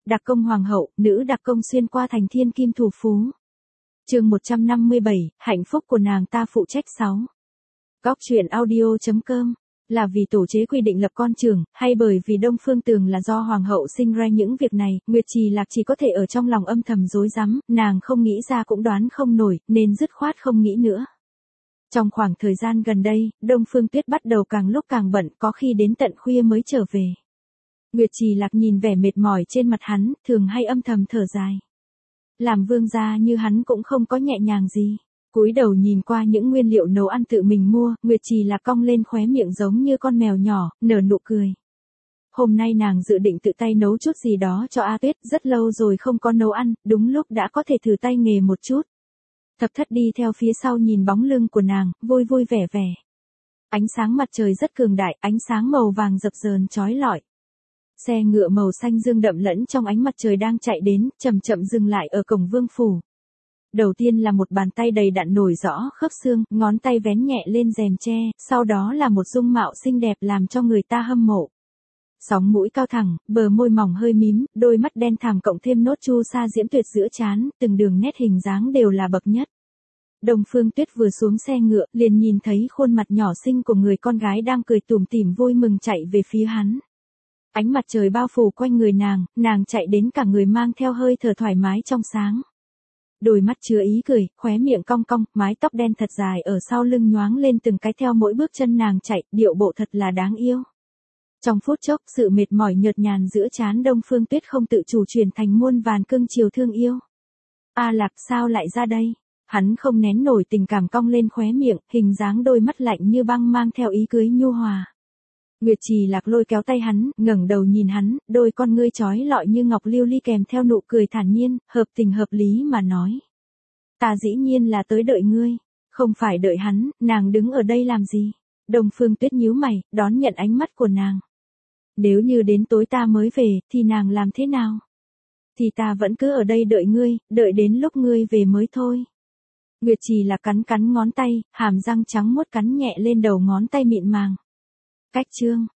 Đặc công hoàng hậu, nữ đặc công xuyên qua thành thiên kim thủ phú. Chương 157, hạnh phúc của nàng ta phụ trách 6. Góc truyện audio.com. Là vì tổ chế quy định lập con trưởng, hay bởi vì Đông Phương Tường là do hoàng hậu sinh ra những việc này, Nguyệt Trì Lạc chỉ có thể ở trong lòng âm thầm rối rắm, nàng không nghĩ ra cũng đoán không nổi, nên dứt khoát không nghĩ nữa. Trong khoảng thời gian gần đây, Đông Phương Tuyết bắt đầu càng lúc càng bận, có khi đến tận khuya mới trở về. Nguyệt Trì Lạc nhìn vẻ mệt mỏi trên mặt hắn, thường hay âm thầm thở dài. Làm vương gia như hắn cũng không có nhẹ nhàng gì. Cúi đầu nhìn qua những nguyên liệu nấu ăn tự mình mua, Nguyệt Trì Lạc cong lên khóe miệng giống như con mèo nhỏ, nở nụ cười. Hôm nay nàng dự định tự tay nấu chút gì đó cho A Tuyết, rất lâu rồi không có nấu ăn, đúng lúc đã có thể thử tay nghề một chút. Thập Thất đi theo phía sau nhìn bóng lưng của nàng, vui vui vẻ vẻ. Ánh sáng mặt trời rất cường đại, ánh sáng màu vàng dập dờn chói lọi. Xe ngựa màu xanh dương đậm lẫn trong ánh mặt trời đang chạy đến, chậm chậm dừng lại ở cổng vương phủ. Đầu tiên là một bàn tay đầy đặn nổi rõ khớp xương, ngón tay vén nhẹ lên rèm tre, sau đó là một dung mạo xinh đẹp làm cho người ta hâm mộ. Sóng mũi cao thẳng, bờ môi mỏng hơi mím, đôi mắt đen thẳm cộng thêm nốt chu sa diễm tuyệt giữa trán, từng đường nét hình dáng đều là bậc nhất. Đông Phương Tuyết vừa xuống xe ngựa, liền nhìn thấy khuôn mặt nhỏ xinh của người con gái đang cười tủm tỉm vui mừng chạy về phía hắn. Ánh mặt trời bao phủ quanh người nàng chạy đến cả người mang theo hơi thở thoải mái trong sáng. Đôi mắt chứa ý cười, khóe miệng cong cong, mái tóc đen thật dài ở sau lưng nhoáng lên từng cái theo mỗi bước chân nàng chạy, điệu bộ thật là đáng yêu. Trong phút chốc, sự mệt mỏi nhợt nhàn giữa trán Đông Phương Tuyết không tự chủ chuyển thành muôn vàn cưng chiều thương yêu. A Lạc, sao lại ra đây? Hắn không nén nổi tình cảm cong lên khóe miệng, hình dáng đôi mắt lạnh như băng mang theo ý cưới nhu hòa. Nguyệt Trì Lạc lôi kéo tay hắn, ngẩng đầu nhìn hắn, đôi con ngươi chói lọi như ngọc lưu ly kèm theo nụ cười thản nhiên, hợp tình hợp lý mà nói. Ta dĩ nhiên là tới đợi ngươi, không phải đợi hắn, nàng đứng ở đây làm gì? Đông Phương Tuyết nhíu mày, đón nhận ánh mắt của nàng. Nếu như đến tối ta mới về, thì nàng làm thế nào? Thì ta vẫn cứ ở đây đợi ngươi, đợi đến lúc ngươi về mới thôi. Nguyệt Trì Lạc cắn ngón tay, hàm răng trắng muốt cắn nhẹ lên đầu ngón tay mịn màng. Cách chương